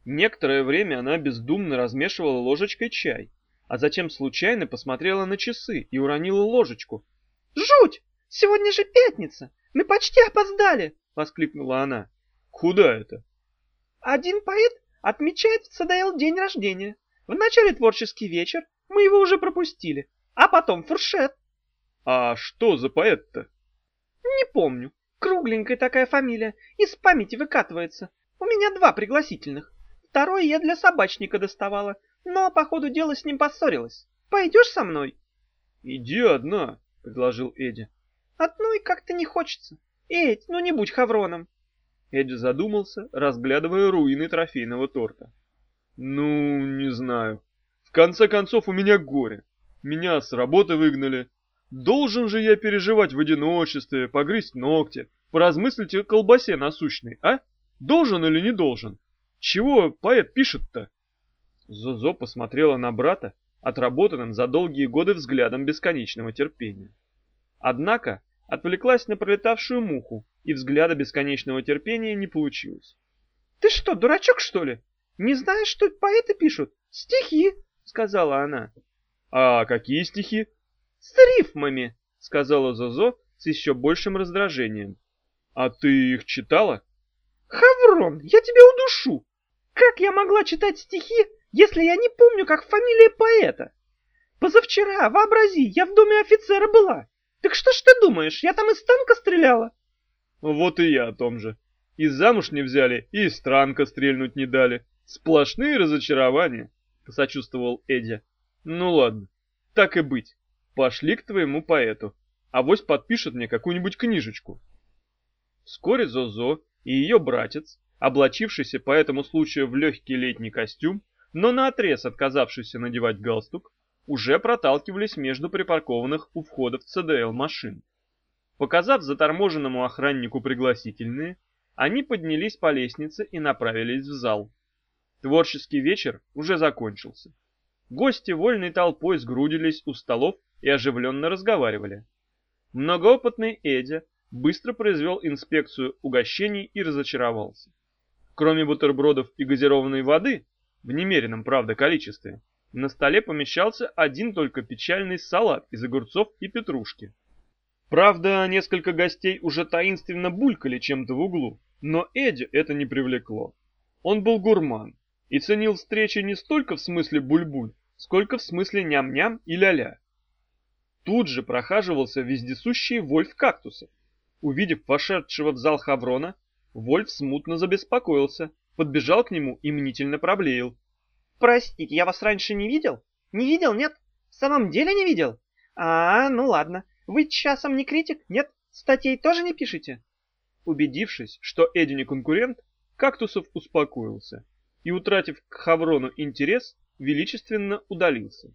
Некоторое время она бездумно размешивала ложечкой чай, а затем случайно посмотрела на часы и уронила ложечку. «Жуть! Сегодня же пятница! Мы почти опоздали!» — воскликнула она. «Куда это?» «Один поэт отмечает в ЦДЛ день рождения. Вначале творческий вечер, мы его уже пропустили, а потом фуршет». «А что за поэт-то?» «Не помню. Кругленькая такая фамилия, из памяти выкатывается. У меня 2 пригласительных. Второй я для собачника доставала, но по ходу дела с ним поссорилась. Пойдешь со мной?» «Иди одна», — предложил Эдди. «Одной как-то не хочется. Эдь, ну не будь хавроном». Эдди задумался, разглядывая руины трофейного торта. «Ну, не знаю. В конце концов, у меня горе. Меня с работы выгнали. Должен же я переживать в одиночестве, погрызть ногти, поразмыслить о колбасе насущной, а? Должен или не должен? Чего поэт пишет-то?» Зозо посмотрела на брата, отработанным за долгие годы взглядом бесконечного терпения. Однако отвлеклась на пролетавшую муху, и взгляда бесконечного терпения не получилось. «Ты что, дурачок, что ли? Не знаешь, что поэты пишут? Стихи!» — сказала она. «А какие стихи?» «С рифмами!» — сказала Зозо с еще большим раздражением. «А ты их читала?» «Хаврон, я тебя удушу! Как я могла читать стихи, если я не помню, как фамилия поэта? Позавчера, вообрази, я в доме офицера была. Так что ж ты думаешь, я там из танка стреляла?» «Вот и я о том же. И замуж не взяли, и из странка стрельнуть не дали. Сплошные разочарования», — посочувствовал Эдди. «Ну ладно, так и быть. Пошли к твоему поэту. Авось подпишет мне какую-нибудь книжечку». Вскоре Зозо и ее братец, облачившийся по этому случаю в легкий летний костюм, но наотрез отказавшийся надевать галстук, уже проталкивались между припаркованных у входа в ЦДЛ машин. Показав заторможенному охраннику пригласительные, они поднялись по лестнице и направились в зал. Творческий вечер уже закончился. Гости вольной толпой сгрудились у столов и оживленно разговаривали. Многоопытный Эдя быстро произвел инспекцию угощений и разочаровался. Кроме бутербродов и газированной воды, в немеренном, правда, количестве, на столе помещался один только печальный салат из огурцов и петрушки. Правда, несколько гостей уже таинственно булькали чем-то в углу, но Эдди это не привлекло. Он был гурман и ценил встречи не столько в смысле буль-буль, сколько в смысле ням-ням и ля-ля. Тут же прохаживался вездесущий Вольф Кактусов. Увидев вошедшего в зал Хаврона, Вольф смутно забеспокоился, подбежал к нему и мнительно проблеял. «Простите, я вас раньше не видел? Не видел, нет? В самом деле не видел? Ну ладно. Вы часом не критик, нет? Статей тоже не пишете?» Убедившись, что Эдди не конкурент, Кактусов успокоился и, утратив к Хаврону интерес, величественно удалился.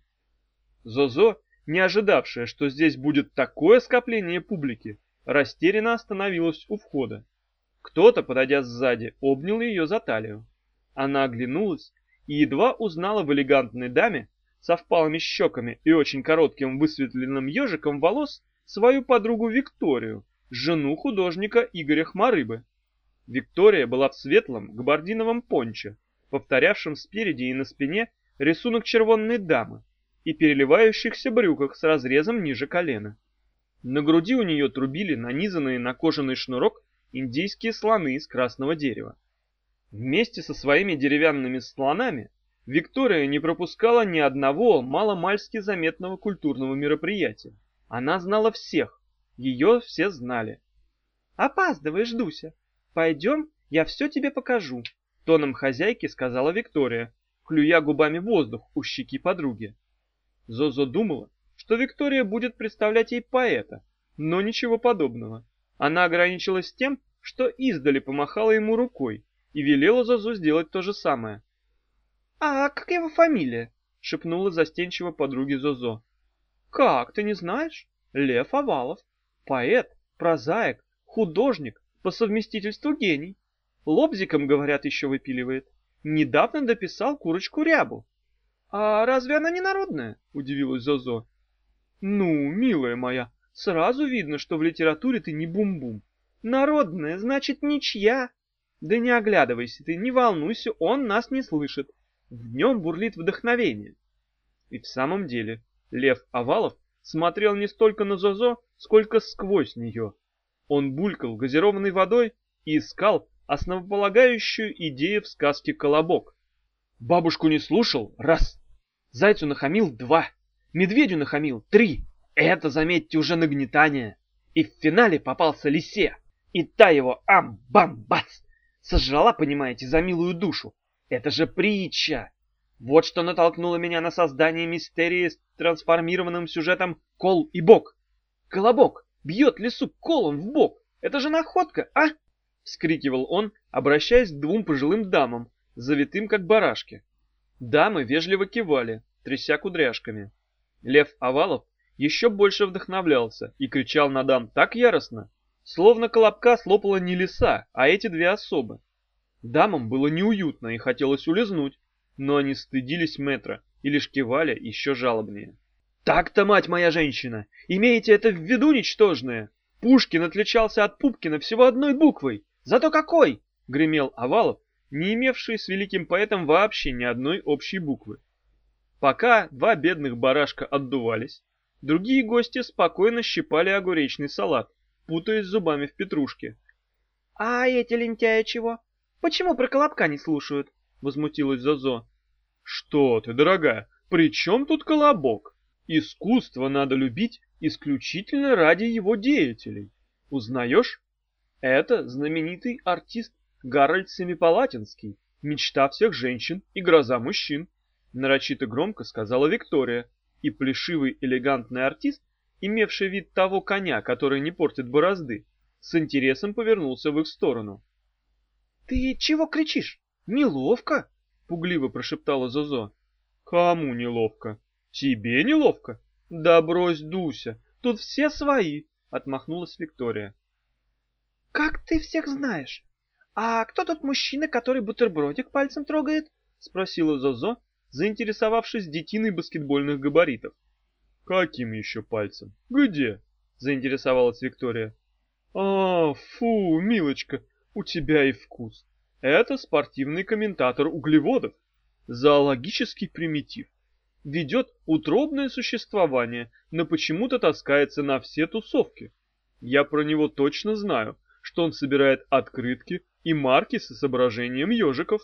Зозо, не ожидавшая, что здесь будет такое скопление публики, растерянно остановилась у входа. Кто-то, подойдя сзади, обнял ее за талию. Она оглянулась и едва узнала в элегантной даме со впалыми щеками и очень коротким высветленным ежиком волос свою подругу Викторию, жену художника Игоря Хмарыбы. Виктория была в светлом габардиновом пончо, повторявшем спереди и на спине рисунок червонной дамы, и переливающихся брюках с разрезом ниже колена. На груди у нее трубили нанизанные на кожаный шнурок индийские слоны из красного дерева. Вместе со своими деревянными слонами Виктория не пропускала ни одного маломальски заметного культурного мероприятия. Она знала всех, ее все знали. «Опаздываешь, Дуся. Пойдем, я все тебе покажу», — тоном хозяйки сказала Виктория, клюя губами воздух у щеки подруги. Зозо думала, что Виктория будет представлять ей поэта, но ничего подобного. Она ограничилась тем, что издали помахала ему рукой и велела Зозо сделать то же самое. «А как его фамилия?» — шепнула застенчиво подруге Зозо. «Как, ты не знаешь? Лев Овалов. Поэт, прозаик, художник, по совместительству гений. Лобзиком, говорят, еще выпиливает. Недавно дописал курочку Рябу». «А разве она не народная?» — удивилась Зозо. «Ну, милая моя, сразу видно, что в литературе ты не бум-бум. Народная, значит, ничья. Да не оглядывайся ты, не волнуйся, он нас не слышит. В нем бурлит вдохновение. И в самом деле, Лев Овалов смотрел не столько на Зозо, сколько сквозь нее. Он булькал газированной водой и искал основополагающую идею в сказке «Колобок». Бабушку не слушал — раз. Зайцу нахамил — два. Медведю нахамил — три. Это, заметьте, уже нагнетание. И в финале попался лисе. И та его ам-бам-бац сожрала, понимаете, за милую душу. Это же притча. Вот что натолкнуло меня на создание мистерии с трансформированным сюжетом «Кол и бок». Колобок бьет лису колом в бок. Это же находка, а? Вскрикивал он, обращаясь к двум пожилым дамам, завитым как барашки. Дамы вежливо кивали, тряся кудряшками. Лев Овалов еще больше вдохновлялся и кричал на дам так яростно, словно Колобка слопала не лиса, а эти две особы. Дамам было неуютно и хотелось улизнуть, но они стыдились метра и лишь кивали еще жалобнее. «Так-то, мать моя женщина, имеете это в виду, ничтожное? Пушкин отличался от Пупкина всего одной буквой. Зато какой!» — гремел Овалов, не имевший с великим поэтом вообще ни одной общей буквы. Пока два бедных барашка отдувались, другие гости спокойно щипали огуречный салат, путаясь зубами в петрушке. «А эти лентяи чего? Почему про Колобка не слушают?» — возмутилась Зозо. «Что ты, дорогая, при чем тут Колобок? Искусство надо любить исключительно ради его деятелей. Узнаешь? Это знаменитый артист Гарольд Семипалатинский, мечта всех женщин и гроза мужчин», — нарочито громко сказала Виктория, и плешивый элегантный артист, имевший вид того коня, который не портит борозды, с интересом повернулся в их сторону. «Ты чего кричишь? Неловко?» — пугливо прошептала Зозо. «Кому неловко? Тебе неловко? Да брось, Дуся, тут все свои!» — отмахнулась Виктория. «Как ты всех знаешь? А кто тот мужчина, который бутербродик пальцем трогает?» — спросила Зозо, заинтересовавшись детиной баскетбольных габаритов. «Каким еще пальцем? Где?» — заинтересовалась Виктория. Фу, милочка, у тебя и вкус. Это спортивный комментатор углеводов. Зоологический примитив. Ведет утробное существование, но почему-то таскается на все тусовки. Я про него точно знаю, что он собирает открытки и марки с изображением ежиков».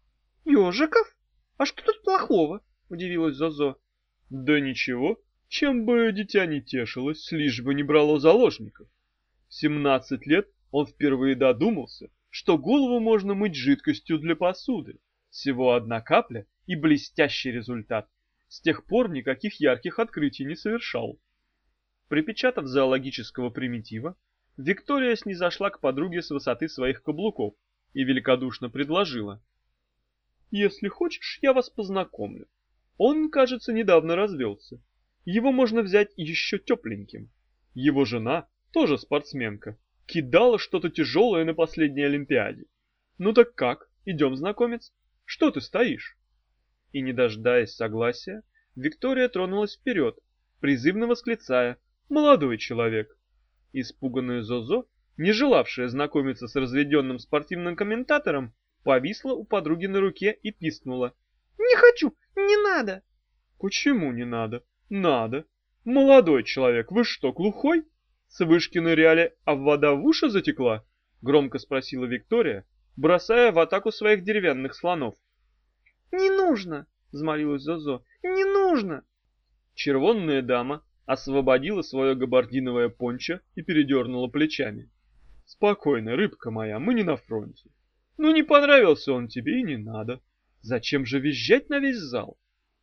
«Ежиков? А что тут плохого?» — удивилась Зозо. «Да ничего, чем бы дитя не тешилось, лишь бы не брало заложников. В 17 лет он впервые додумался, что голову можно мыть жидкостью для посуды. Всего одна капля и блестящий результат. С тех пор никаких ярких открытий не совершал». Припечатав зоологического примитива, Виктория снизошла к подруге с высоты своих каблуков и великодушно предложила: «Если хочешь, я вас познакомлю. Он, кажется, недавно развелся. Его можно взять еще тепленьким. Его жена, тоже спортсменка, кидала что-то тяжелое на последней Олимпиаде. Ну так как, идем знакомиться? Что ты стоишь?» И, не дожидаясь согласия, Виктория тронулась вперед, призывно восклицая: «Молодой человек!» Испуганная Зозо, не желавшая знакомиться с разведенным спортивным комментатором, повисла у подруги на руке и пискнула: «Не хочу, не надо!» «Почему не надо? Надо! Молодой человек, вы что, глухой? С вышки ныряли, а вода в уши затекла?» — громко спросила Виктория, бросая в атаку своих деревянных слонов. «Не нужно!» — взмолилась Зозо. «Не нужно!» Червонная дама освободила свое габардиновое пончо и передернула плечами. «Спокойно, рыбка моя, мы не на фронте. Ну не понравился он тебе и не надо. Зачем же визжать на весь зал?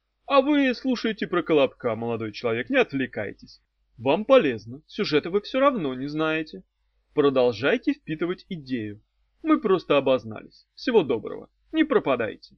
А вы слушайте про Колобка, молодой человек, не отвлекайтесь. Вам полезно, сюжета вы все равно не знаете. Продолжайте впитывать идею. Мы просто обознались. Всего доброго, не пропадайте».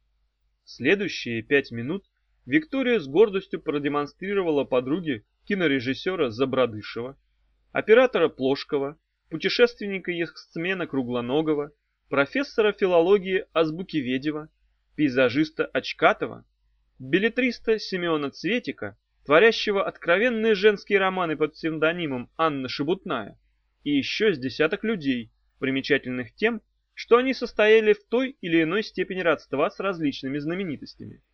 В следующие 5 минут Виктория с гордостью продемонстрировала подруге кинорежиссера Забродышева, оператора Плошкова, путешественника-яхтсмена Круглоногова, профессора филологии Азбукиведева, пейзажиста Очкатова, беллетриста Семена Цветика, творящего откровенные женские романы под псевдонимом Анна Шебутная, и еще с десяток людей, примечательных тем, что они состояли в той или иной степени родства с различными знаменитостями.